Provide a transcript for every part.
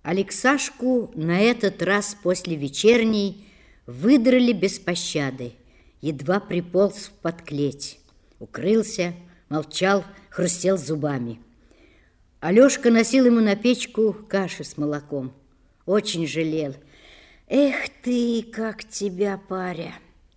Алексашку на этот раз после вечерней выдрали без пощады. Едва приполз в подклеть. Укрылся, молчал, хрустел зубами. Алешка носил ему на печку каши с молоком. Очень жалел. Эх ты, как тебя, паря!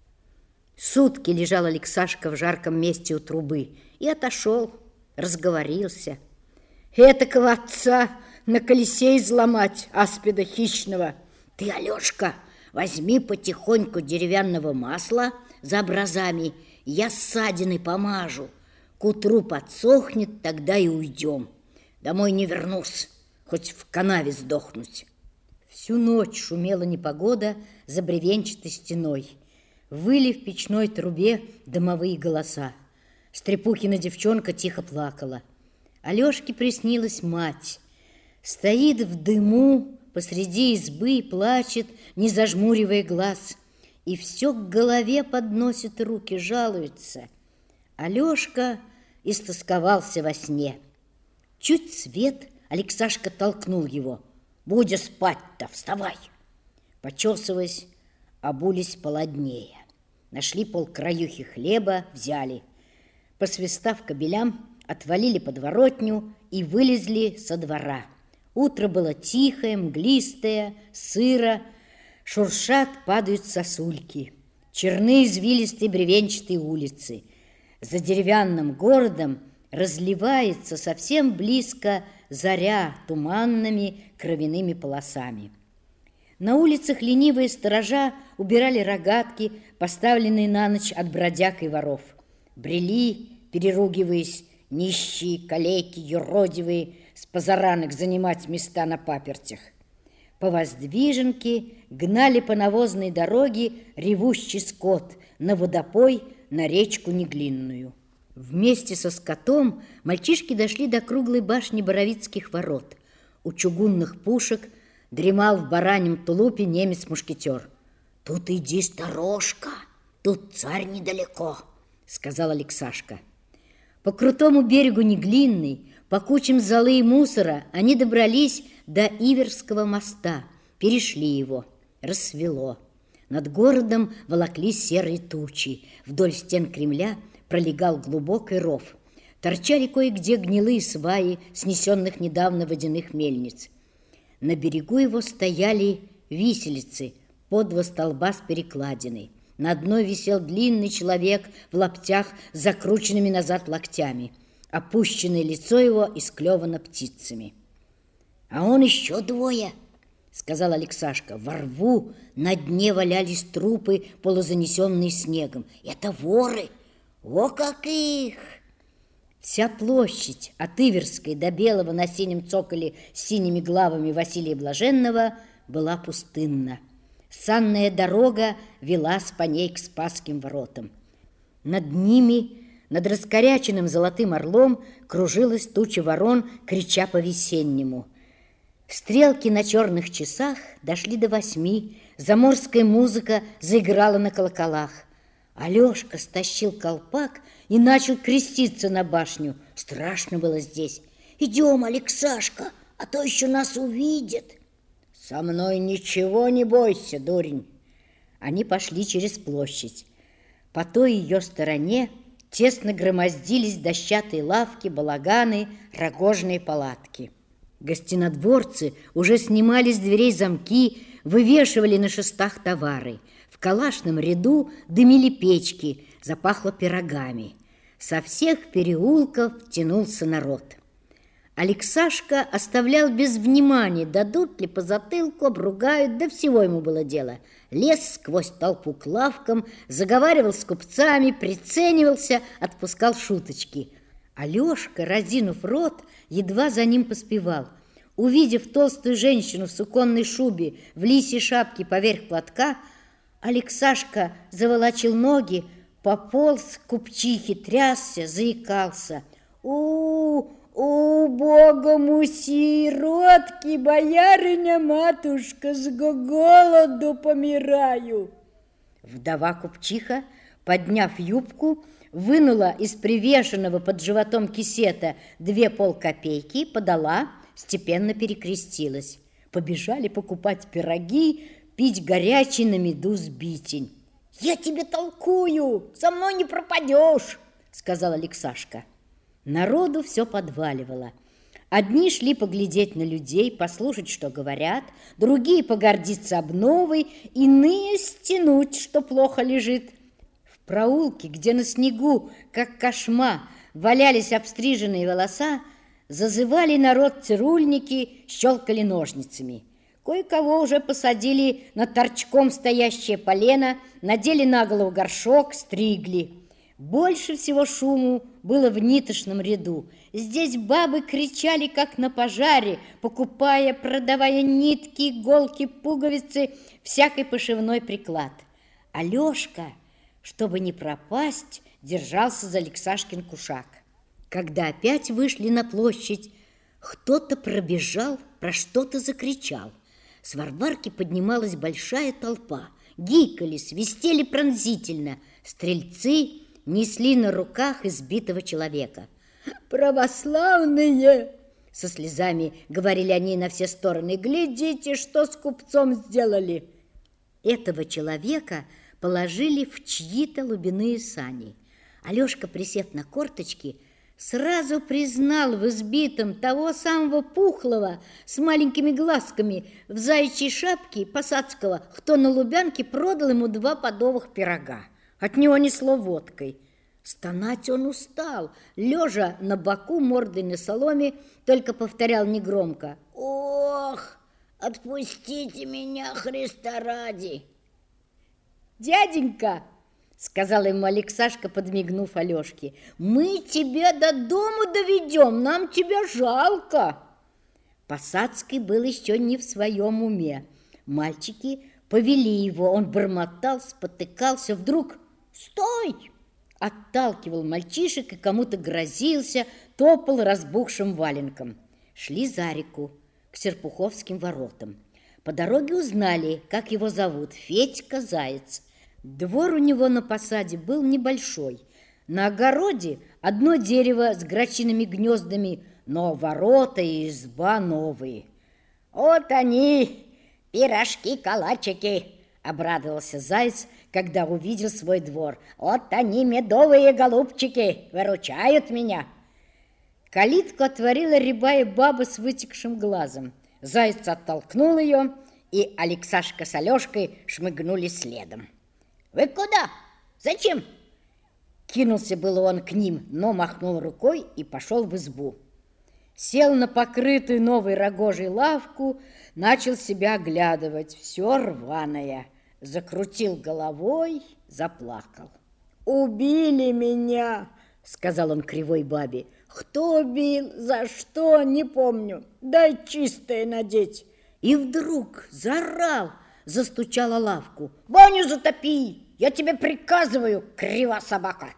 Сутки лежал Алексашка в жарком месте у трубы и отошел, разговорился. Этакого отца на колесе изломать, аспида хищного. Ты, Алешка, возьми потихоньку деревянного масла за образами, я ссадины помажу. К утру подсохнет, тогда и уйдем. Домой не вернусь, хоть в канаве сдохнуть. Всю ночь шумела непогода за бревенчатой стеной. Выли в печной трубе дымовые голоса. Стрепухина девчонка тихо плакала. Алешке приснилась мать. Стоит в дыму посреди избы и плачет, не зажмуривая глаз. И все к голове подносит руки, жалуется. Алешка истосковался во сне. Чуть свет, Алексашка толкнул его. «Будь спать-то, вставай!» Почесываясь, обулись полоднее. Нашли полкраюхи хлеба, взяли. Посвистав кобелям, отвалили подворотню и вылезли со двора. Утро было тихое, мглистое, сыро. Шуршат, падают сосульки. Черны извилистые бревенчатые улицы. За деревянным городом разливается совсем близко заря туманными кровяными полосами. На улицах ленивые сторожа убирали рогатки, поставленные на ночь от бродяг и воров. Брели, переругиваясь, нищие, калеки, юродивые, с позаранок занимать места на папертях. По Воздвиженке гнали по навозной дороге ревущий скот на водопой, на речку Неглинную. Вместе со скотом мальчишки дошли до круглой башни Боровицких ворот. У чугунных пушек дремал в бараньем тулупе немец-мушкетер. «Тут иди, сторожка, тут царь недалеко», — сказал Алексашка. По крутому берегу Неглинной, по кучам золы и мусора они добрались до Иверского моста, перешли его. Рассвело. Над городом волоклись серые тучи. Вдоль стен Кремля пролегал глубокий ров. Торчали кое-где гнилые сваи снесенных недавно водяных мельниц. На берегу его стояли виселицы, по два столба с перекладиной. На одной висел длинный человек в лаптях с закрученными назад локтями. Опущенное лицо его исклевано птицами. «А он еще двое», — сказал Алексашка. Во рву на дне валялись трупы, полузанесенные снегом. «Это воры! О, как их!» Вся площадь от Иверской до белого на синем цоколе с синими главами Василия Блаженного была пустынна. Санная дорога вела с по ней к Спасским воротам. Над ними, над раскоряченным золотым орлом, кружилась туча ворон, крича по-весеннему. Стрелки на черных часах дошли до 8, заморская музыка заиграла на колоколах. Алешка стащил колпак и начал креститься на башню. Страшно было здесь. «Идем, Алексашка, а то еще нас увидят». «Со мной ничего не бойся, дурень». Они пошли через площадь. По той ее стороне тесно громоздились дощатые лавки, балаганы, рогожные палатки. Гостинодворцы уже снимали с дверей замки, вывешивали на шестах товары. В калашном ряду дымили печки, запахло пирогами. Со всех переулков тянулся народ. Алексашка оставлял без внимания, дадут ли по затылку, обругают, да всего ему было дело. Лез сквозь толпу к лавкам, заговаривал с купцами, приценивался, отпускал шуточки. Алешка, разинув рот, едва за ним поспевал. Увидев толстую женщину в суконной шубе, в лисьей шапке поверх платка, Алексашка заволочил ноги, пополз к купчихе, трясся, заикался. «Убогому сиротке, боярыня-матушка, с голоду помираю!» Вдова-купчиха, подняв юбку, вынула из привешенного под животом кисета 2 полкопейки, подала, степенно перекрестилась. Побежали покупать пироги, пить горячий на меду сбитень. «Я тебе толкую, со мной не пропадешь», — сказал Алексашка. Народу все подваливало. Одни шли поглядеть на людей, послушать, что говорят, другие погордиться обновой, иные стянуть, что плохо лежит. В проулке, где на снегу, как кошма, валялись обстриженные волоса, зазывали народ цирульники, щелкали ножницами. Кое-кого уже посадили на торчком стоящее полено, надели на голову горшок, стригли. Больше всего шуму было в нитошном ряду. Здесь бабы кричали, как на пожаре, покупая, продавая нитки, иголки, пуговицы, всякий пошивной приклад. Алешка, чтобы не пропасть, держался за Алексашкин кушак. Когда опять вышли на площадь, кто-то пробежал, про что-то закричал. С Варварки поднималась большая толпа. Гикали, свистели пронзительно. Стрельцы несли на руках избитого человека. «Православные!» — со слезами говорили они на все стороны. «Глядите, что с купцом сделали!» Этого человека положили в чьи-то лубяные сани. Алешка, присев на корточки, сразу признал в избитом того самого пухлого с маленькими глазками в заячьей шапке посадского, кто на Лубянке продал ему 2 подовых пирога. От него несло водкой. Стонать он устал, лежа на боку мордой на соломе, только повторял негромко: «Ох, отпустите меня, Христа ради!» «Дяденька!» — сказал ему Алексашка, подмигнув Алешке. «Мы тебя до дому доведем, нам тебя жалко!» Посадский был еще не в своем уме. Мальчики повели его, он бормотал, спотыкался, вдруг «Стой!» отталкивал мальчишек и кому-то грозился, топал разбухшим валенком. Шли за реку, к Серпуховским воротам. По дороге узнали, как его зовут, Федька Заяц. Двор у него на посаде был небольшой. На огороде одно дерево с грачиными гнездами, но ворота и изба новые. «Вот они, пирожки-калачики!» — обрадовался Заяц, когда увидел свой двор. «Вот они, медовые голубчики, выручают меня!» Калитку отворила рябая баба с вытекшим глазом. Заяц оттолкнул ее, и Алексашка с Алешкой шмыгнули следом. «Вы куда? Зачем?» Кинулся было он к ним, но махнул рукой и пошел в избу. Сел на покрытую новой рогожей лавку, начал себя оглядывать, все рваное. Закрутил головой, заплакал. «Убили меня!» — сказал он кривой бабе. «Кто убил? За что? Не помню. Дай чистое надеть». И вдруг заорал, застучала лавку. «Баню затопи! Я тебе приказываю, крива собака!»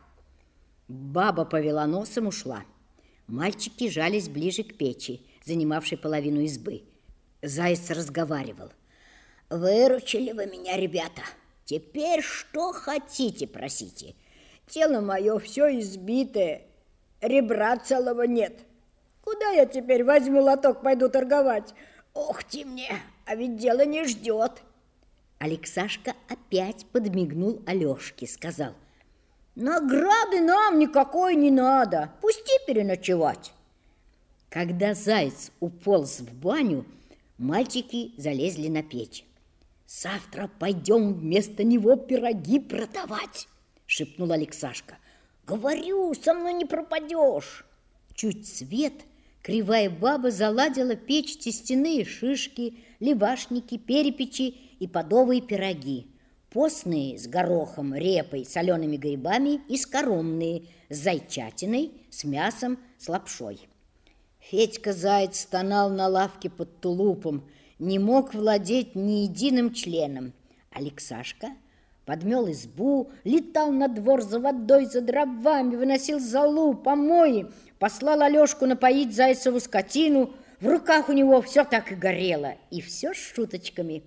Баба повела носом, ушла. Мальчики жались ближе к печи, занимавшей половину избы. Заяц разговаривал. «Выручили вы меня, ребята. Теперь что хотите, просите. Тело мое все избитое, ребра целого нет. Куда я теперь возьму лоток, пойду торговать? Ох ты мне, а ведь дело не ждет». Алексашка опять подмигнул Алешке, сказал: «Награды нам никакой не надо, пусти переночевать». Когда Заяц уполз в баню, мальчики залезли на печь. «Завтра пойдем вместо него пироги продавать», — шепнул Алексашка. «Говорю, со мной не пропадешь». Чуть свет, кривая баба заладила печь тестяные шишки, левашники, перепечи и подовые пироги. Постные с горохом, репой, солеными грибами и скоромные с зайчатиной, с мясом, с лапшой. Федька Заяц стонал на лавке под тулупом, не мог владеть ни единым членом. Алексашка подмел избу, летал на двор за водой, за дровами, выносил золу, помои, послал Алешку напоить Зайцеву скотину. В руках у него все так и горело, и все с шуточками.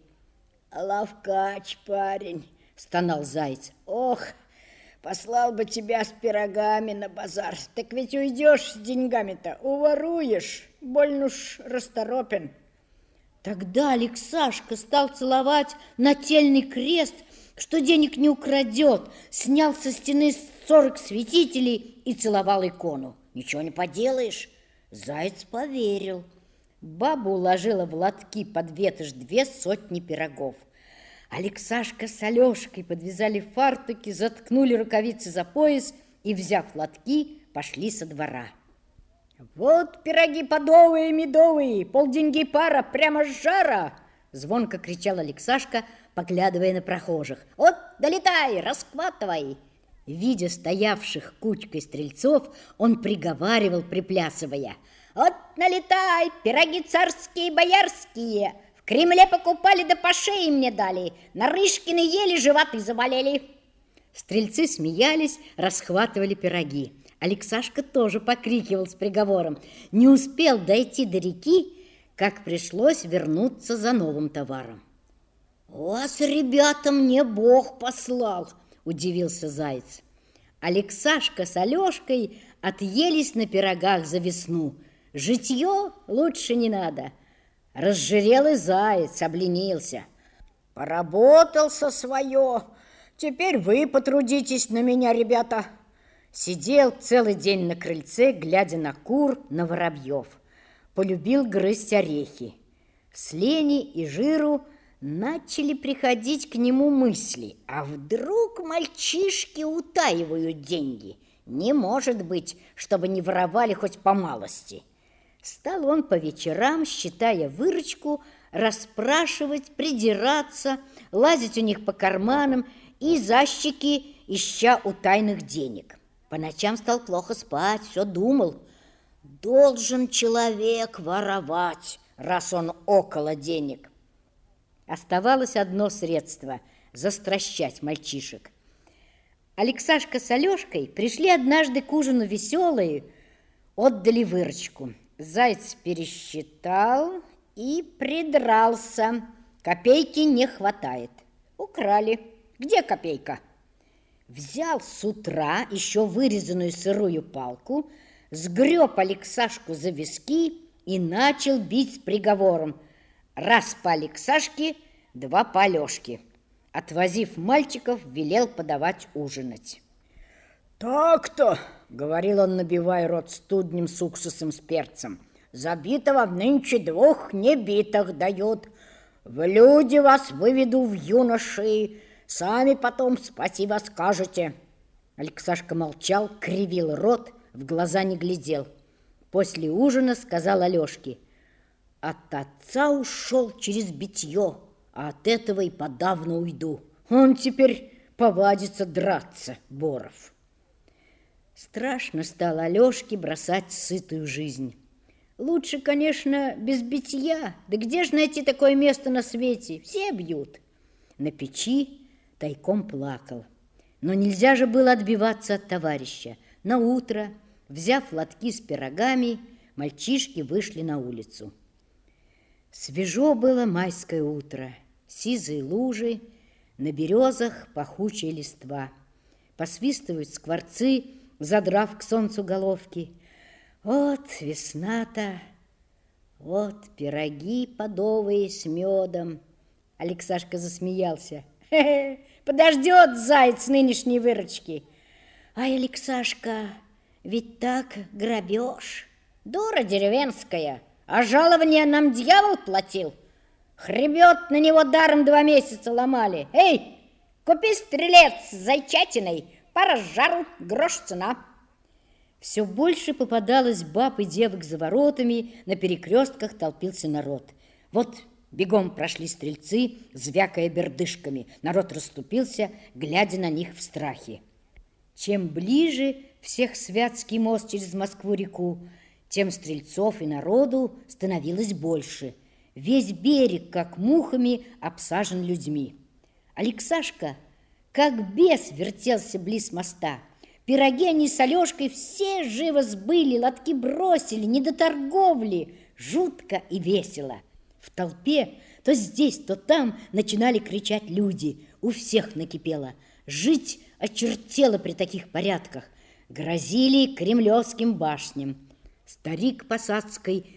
«Ловкач, парень!» — стонал Заяц. «Ох, послал бы тебя с пирогами на базар, так ведь уйдешь с деньгами-то, уворуешь, больно уж расторопен». Тогда Алексашка стал целовать нательный крест, что денег не украдет, снял со стены 40 святителей и целовал икону. Ничего не поделаешь, заяц поверил. Баба уложила в лотки под ветошь 200 пирогов. Алексашка с Алешкой подвязали фартуки, заткнули рукавицы за пояс и, взяв лотки, пошли со двора. «Вот пироги подовые, медовые, полденьги пара, прямо с жара!» Звонко кричал Алексашка, поглядывая на прохожих. «Вот, долетай, расхватывай!» Видя стоявших кучкой стрельцов, он приговаривал, приплясывая. «Вот, налетай, пироги царские, боярские! В Кремле покупали, да по шее мне дали, Нарышкины ели, животы заболели!» Стрельцы смеялись, расхватывали пироги. Алексашка тоже покрикивал с приговором. Не успел дойти до реки, как пришлось вернуться за новым товаром. «Вас, ребята, мне Бог послал!» – удивился заяц. Алексашка с Алешкой отъелись на пирогах за весну. Житье лучше не надо. Разжирел и заяц, обленился. «Поработался свое, теперь вы потрудитесь на меня, ребята!» Сидел целый день на крыльце, глядя на кур, на воробьев. Полюбил грызть орехи. С лени и жиру начали приходить к нему мысли. А вдруг мальчишки утаивают деньги? Не может быть, чтобы не воровали хоть по малости. Стал он по вечерам, считая выручку, расспрашивать, придираться, лазить у них по карманам и за щеки, ища утайных денег. По ночам стал плохо спать, все думал. Должен человек воровать, раз он около денег. Оставалось одно средство – застращать мальчишек. Алексашка с Алешкой пришли однажды к ужину веселые, отдали выручку. Заяц пересчитал и придрался. Копейки не хватает. Украли. Где копейка? Взял с утра еще вырезанную сырую палку, сгреб Алексашку за виски и начал бить с приговором. Раз по Алексашке, два по Алешке. Отвозив мальчиков, велел подавать ужинать. «Так-то», — говорил он, набивая рот студнем с уксусом с перцем, «забитого нынче двух небитых дают. В люди вас выведу в юноши, сами потом спасибо скажете». Алексашка молчал, кривил рот, в глаза не глядел. После ужина сказал Алешке: «От отца ушел через битье, а от этого и подавно уйду. Он теперь повадится драться, Боров». Страшно стало Алешке бросать сытую жизнь. Лучше, конечно, без битья. Да где же найти такое место на свете? Все бьют. На печи тайком плакал. Но нельзя же было отбиваться от товарища. Наутро, взяв лотки с пирогами, мальчишки вышли на улицу. Свежо было майское утро. Сизые лужи, на березах пахучая листва. Посвистывают скворцы, задрав к солнцу головки. Вот весна-то, вот пироги подовые с медом. Алексашка засмеялся. «Хе-хе, подождет заяц нынешней выручки». «Ай, Алексашка, ведь так грабеж. Дура деревенская, а жалование нам дьявол платил. Хребет на него даром 2 месяца ломали. Эй, купи стрелец с зайчатиной, пара жару, грош цена». Все больше попадалось баб и девок за воротами, на перекрестках толпился народ. Вот бегом прошли стрельцы, звякая бердышками. Народ расступился, глядя на них в страхе. Чем ближе всех Святский мост через Москву-реку, тем стрельцов и народу становилось больше. Весь берег, как мухами, обсажен людьми. Алексашка, как бес, вертелся близ моста. Пироги они с Алешкой все живо сбыли, лотки бросили, не до торговли. Жутко и весело. В толпе то здесь, то там начинали кричать люди. У всех накипело. Жить очертело при таких порядках. Грозили кремлевским башням. Старик Посадской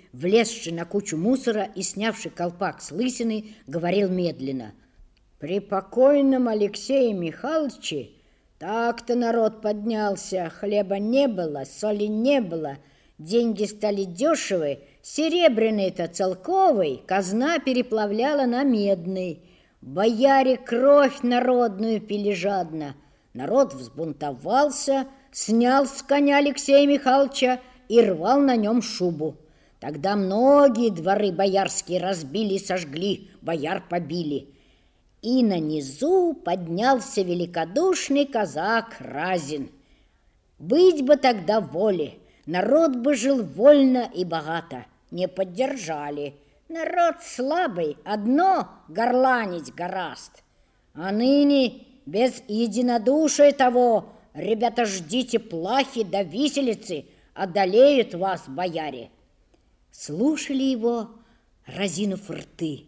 влезший на кучу мусора и снявший колпак с лысины, говорил медленно: «При покойном Алексее Михайловиче так-то народ поднялся, хлеба не было, соли не было, деньги стали дешевы, серебряный-то целковый казна переплавляла на медный. Бояре кровь народную пили жадно. Народ взбунтовался, снял с коня Алексея Михайловича и рвал на нем шубу. Тогда многие дворы боярские разбили и сожгли, бояр побили. И на низу поднялся великодушный казак Разин. Быть бы тогда воле, народ бы жил вольно и богато. Не поддержали. Народ слабый, одно горланить гораст. А ныне без единодушия того, ребята, ждите плахи да виселицы, одолеют вас, бояре». Слушали его, разинув рты.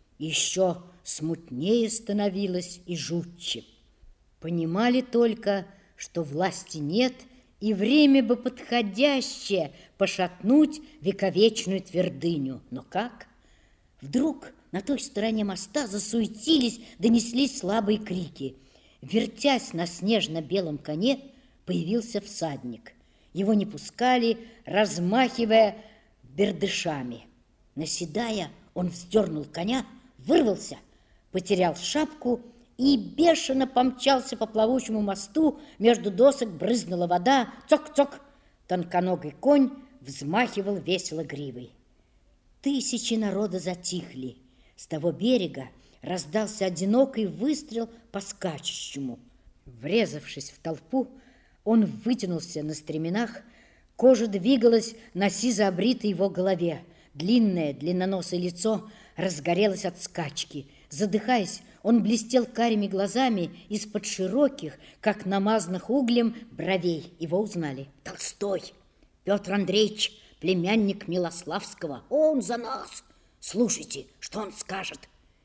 Еще смутнее становилось и жутче. Понимали только, что власти нет, и время бы подходящее пошатнуть вековечную твердыню. Но как? Вдруг на той стороне моста засуетились, донеслись слабые крики. Вертясь на снежно-белом коне, появился всадник. Его не пускали, размахивая бердышами. Наседая, он вздернул коня, вырвался, потерял шапку и бешено помчался по плавучему мосту. Между досок брызнула вода. Цок-цок! Тонконогий конь взмахивал весело гривой. Тысячи народа затихли. С того берега раздался одинокий выстрел по скачущему. Врезавшись в толпу, он вытянулся на стременах. Кожа двигалась на сизо-обритой его голове. Длинное, длинноносое лицо разгорелось от скачки. Задыхаясь, он блестел карими глазами из-под широких, как намазанных углем, бровей. Его узнали. Толстой, Петр Андреевич, племянник Милославского. Он за нас. Слушайте, что он скажет.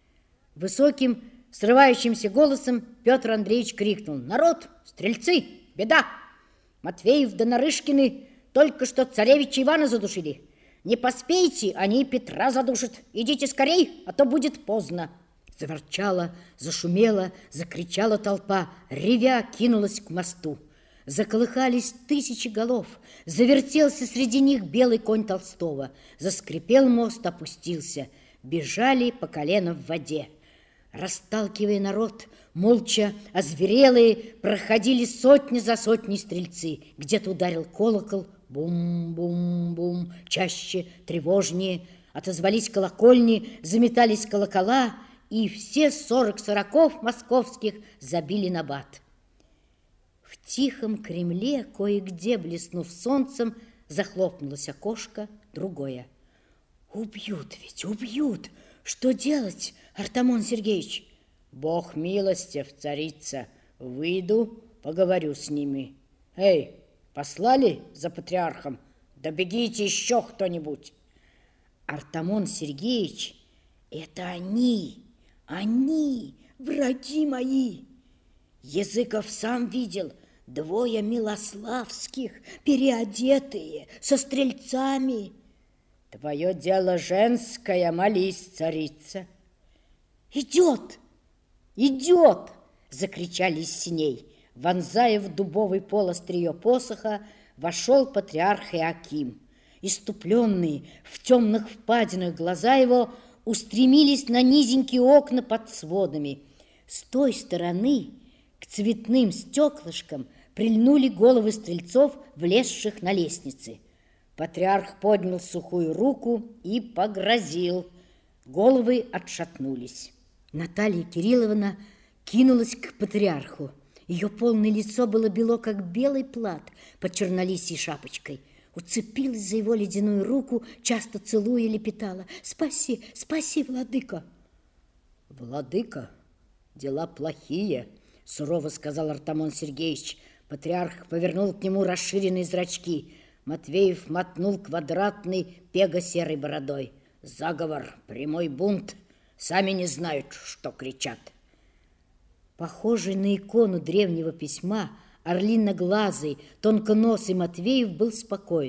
Высоким, срывающимся голосом Петр Андреевич крикнул: «Народ, стрельцы, беда! Матвеев да Нарышкины только что царевича Ивана задушили. Не поспейте, они и Петра задушат. Идите скорей, а то будет поздно». Заворчала, зашумела, закричала толпа, ревя кинулась к мосту. Заколыхались тысячи голов, завертелся среди них белый конь Толстого. Заскрипел мост, опустился. Бежали по колено в воде. Расталкивая народ, молча, озверелые, проходили сотни за сотней стрельцы. Где-то ударил колокол, бум-бум-бум, чаще, тревожнее. Отозвались колокольни, заметались колокола, и все 40 сороков московских забили набат. В тихом Кремле, кое-где, блеснув солнцем, захлопнулось окошко, другое. «Убьют ведь, убьют! Что делать, Артамон Сергеевич?» «Бог милостив, царица. Выйду, поговорю с ними. Эй, послали за патриархом? Да бегите еще кто-нибудь!» Артамон Сергеевич — это они, враги мои. Языков сам видел, двое Милославских, переодетые, со стрельцами. «Твое дело женское, молись, царица». «Идет! Идет!» — закричали из синей. Вонзая в дубовый пол острие посоха, вошел патриарх Иоаким. Иступленные, в темных впадинах глаза его устремились на низенькие окна под сводами. С той стороны к цветным стеклышкам прильнули головы стрельцов, влезших на лестнице. Патриарх поднял сухую руку и погрозил. Головы отшатнулись. Наталья Кирилловна кинулась к патриарху. Ее полное лицо было бело, как белый плат под чернолисьей шапочкой. Уцепилась за его ледяную руку, часто целуя, лепетала: «Спаси, спаси, владыка!» «Владыка, дела плохие», — сурово сказал Артамон Сергеевич. Патриарх повернул к нему расширенные зрачки. Матвеев мотнул квадратной пего-серой бородой. «Заговор, прямой бунт. Сами не знают, что кричат». Похожий на икону древнего письма, орлиноглазый, тонконосый Матвеев был спокоен.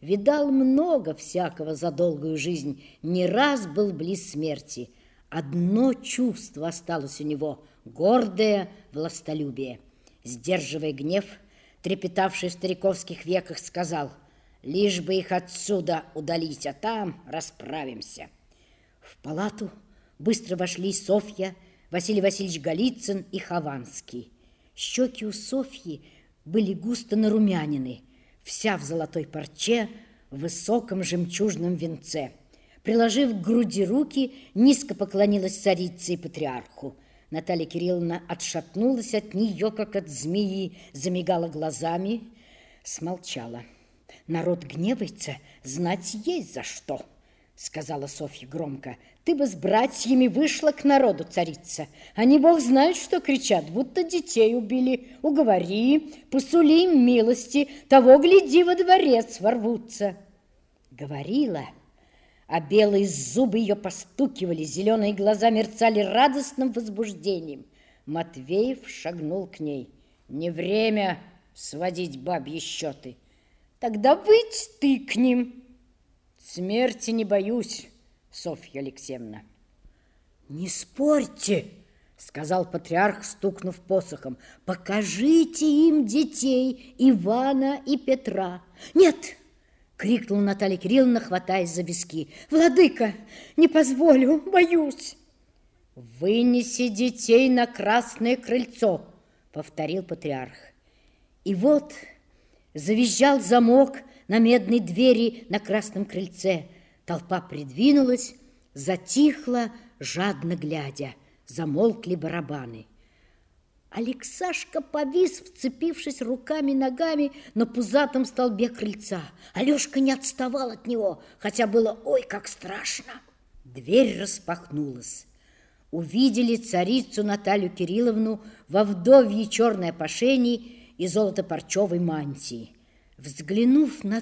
видал много всякого за долгую жизнь, не раз был близ смерти. Одно чувство осталось у него — гордое властолюбие. Сдерживая гнев, трепетавший в стариковских веках, сказал: «Лишь бы их отсюда удалить, а там расправимся». В палату быстро вошли Софья, Василий Васильевич Голицын и Хованский. Щеки у Софьи были густо нарумянины, вся в золотой парче, в высоком жемчужном венце. Приложив к груди руки, низко поклонилась царице и патриарху. Наталья Кирилловна отшатнулась от нее, как от змеи, замигала глазами, смолчала. «Народ гневается, знать есть за что», — сказала Софья громко. «Ты бы с братьями вышла к народу, царица. Они, бог знает, что кричат, будто детей убили. Уговори, посули им милости, того, гляди, во дворец ворвутся». Говорила, а белые зубы ее постукивали, зеленые глаза мерцали радостным возбуждением. Матвеев шагнул к ней. «Не время сводить бабьи счеты. Тогда выйдь ты к ним». «Смерти не боюсь, Софья Алексеевна». «Не спорьте», — сказал патриарх, стукнув посохом. «Покажите им детей Ивана и Петра». «Нет!» — крикнула Наталья Кирилловна, хватаясь за виски. «Владыка, не позволю, боюсь». «Вынеси детей на красное крыльцо», — повторил патриарх. И вот завизжал замок на медной двери на красном крыльце. Толпа придвинулась, затихла, жадно глядя. Замолкли барабаны. Алексашка повис, вцепившись руками и ногами на пузатом столбе крыльца. Алешка не отставал от него, хотя было ой как страшно. Дверь распахнулась. Увидели царицу Наталью Кирилловну во вдовьей черной опошении и золотопарчевой мантии. Взглянув на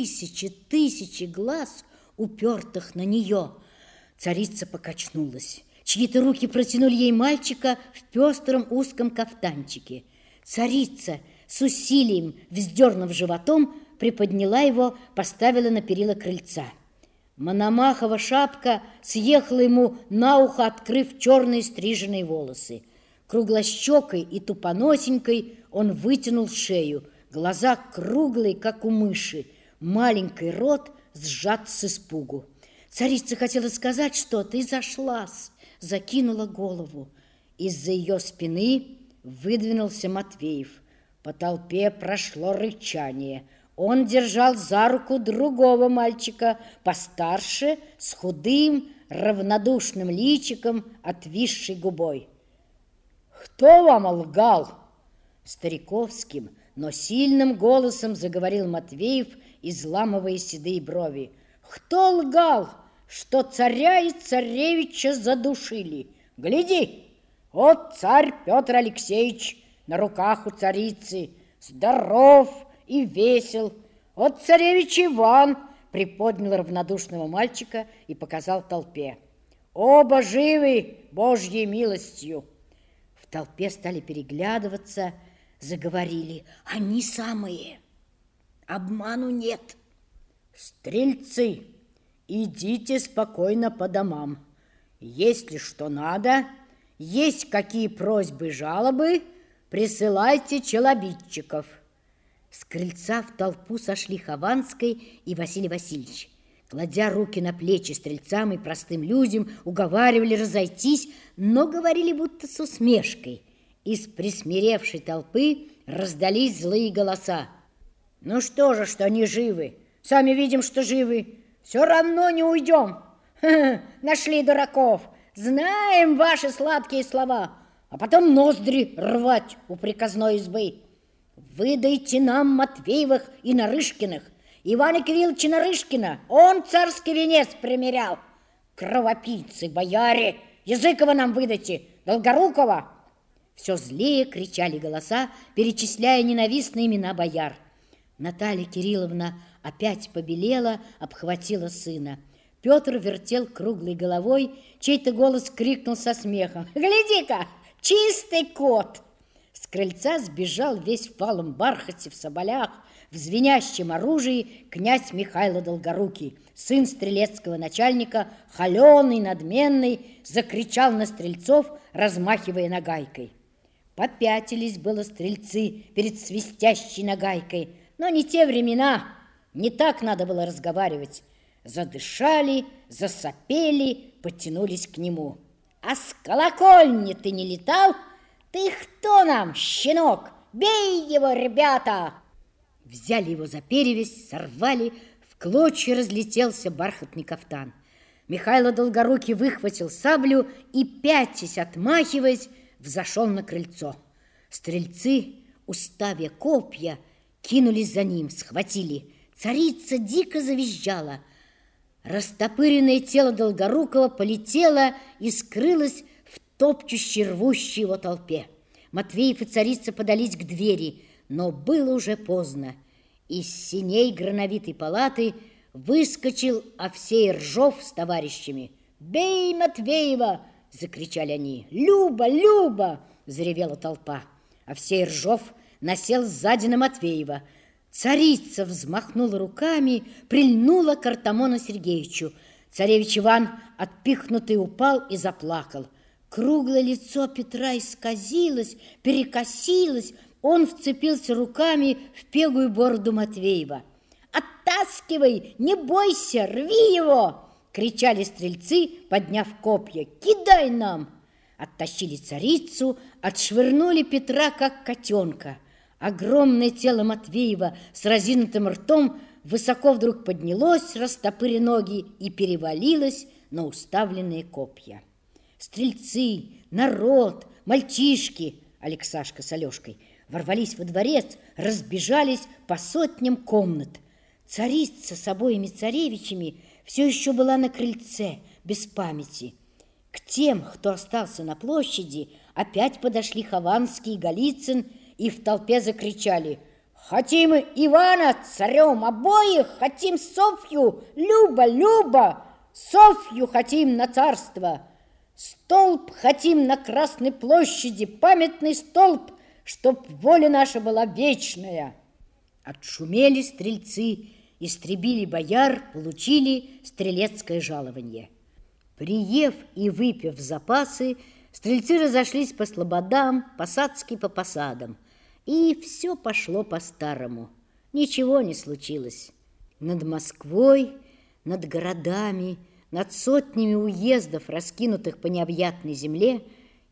тысячи глаз, упертых на нее, царица покачнулась. Чьи-то руки протянули ей мальчика в пестром узком кафтанчике. Царица с усилием, вздернув животом, приподняла его, поставила на перила крыльца. Мономахова шапка съехала ему на ухо, открыв черные стриженные волосы. Круглощекой и тупоносенькой он вытянул шею, глаза круглые, как у мыши, маленький рот сжат с испугу. Царица хотела сказать что-то и зашлась, закинула голову. Из-за ее спины выдвинулся Матвеев. По толпе прошло рычание. Он держал за руку другого мальчика, постарше, с худым, равнодушным личиком, отвисшей губой. «Кто вам лгал?» Стариковским, но сильным голосом заговорил Матвеев, изламывая седые брови. «Кто лгал, что царя и царевича задушили? Гляди, вот царь Петр Алексеевич на руках у царицы, здоров и весел. Вот царевич Иван», приподнял равнодушного мальчика и показал толпе. «Оба живы Божьей милостью». В толпе стали переглядываться, заговорили. «Они самые, обману нет». «Стрельцы, идите спокойно по домам. Если что надо, есть какие просьбы, жалобы, присылайте челобитчиков». С крыльца в толпу сошли Хованский и Василий Васильевич. Кладя руки на плечи стрельцам и простым людям, уговаривали разойтись, но говорили будто с усмешкой. Из присмиревшей толпы раздались злые голоса. «Ну что же, что они живы? Сами видим, что живы. Все равно не уйдем. Нашли дураков. Знаем ваши сладкие слова. А потом ноздри рвать у приказной избы. Выдайте нам Матвеевых и Нарышкиных. Ивана Кирилловича Нарышкина, он царский венец примерял. Кровопийцы, бояре, Языкова нам выдайте, Долгорукова». Все злее кричали голоса, перечисляя ненавистные имена бояр. Наталья Кирилловна опять побелела, обхватила сына. Петр вертел круглой головой, чей-то голос крикнул со смехом: «Гляди-ка, чистый кот!» С крыльца сбежал весь в палом бархате, в соболях, в звенящем оружии князь Михайло Долгорукий, сын стрелецкого начальника, холеный, надменный, закричал на стрельцов, размахивая нагайкой. Попятились было стрельцы перед свистящей нагайкой, но не те времена, не так надо было разговаривать. Задышали, засопели, подтянулись к нему. «А с колокольни ты не летал? Ты кто нам, щенок? Бей его, ребята!» Взяли его за перевязь, сорвали, в клочья разлетелся бархатный кафтан. Михайло Долгорукий выхватил саблю и, пятясь, отмахиваясь, взошел на крыльцо. Стрельцы, уставя копья, кинулись за ним, схватили. Царица дико завизжала. Растопыренное тело Долгорукова полетело и скрылось в топчущей, рвущей его толпе. Матвеев и царица подались к двери, но было уже поздно. Из синей грановитой палаты выскочил Овсей Ржов с товарищами. «Бей Матвеева!» – закричали они. «Люба! Люба!» – заревела толпа. Овсей Ржов насел сзади на Матвеева. Царица взмахнула руками, прильнула к Артамону Сергеевичу. Царевич Иван, отпихнутый, упал и заплакал. Круглое лицо Петра исказилось, перекосилось. Он вцепился руками в пегую бороду Матвеева. «Оттаскивай! Не бойся! Рви его!» — кричали стрельцы, подняв копья. «Кидай нам!» Оттащили царицу, отшвырнули Петра, как котенка. Огромное тело Матвеева с разинутым ртом высоко вдруг поднялось, растопыря ноги, и перевалилось на уставленные копья. Стрельцы, народ, мальчишки, Алексашка с Алешкой, ворвались во дворец, разбежались по сотням комнат. Царица с обоими царевичами все еще была на крыльце, без памяти. К тем, кто остался на площади, опять подошли Хованский и Голицын, и в толпе закричали: «Хотим Ивана царем обоих, хотим Софью, Люба, Люба, Софью хотим на царство! Столб хотим на Красной площади, памятный столб, чтоб воля наша была вечная!» Отшумели стрельцы, истребили бояр, получили стрелецкое жалование. Приев и выпив запасы, стрельцы разошлись по слободам, посадски по посадам. И все пошло по-старому. Ничего не случилось. Над Москвой, над городами, над сотнями уездов, раскинутых по необъятной земле,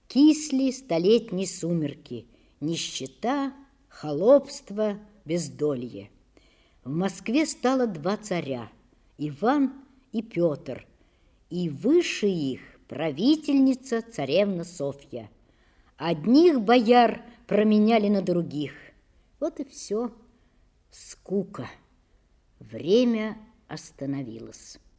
кисли столетние сумерки, нищета, холопство, бездолье. В Москве стало два царя – Иван и Петр, и выше их правительница царевна Софья. Одних бояр променяли на других. Вот и все. Скука. Время остановилось.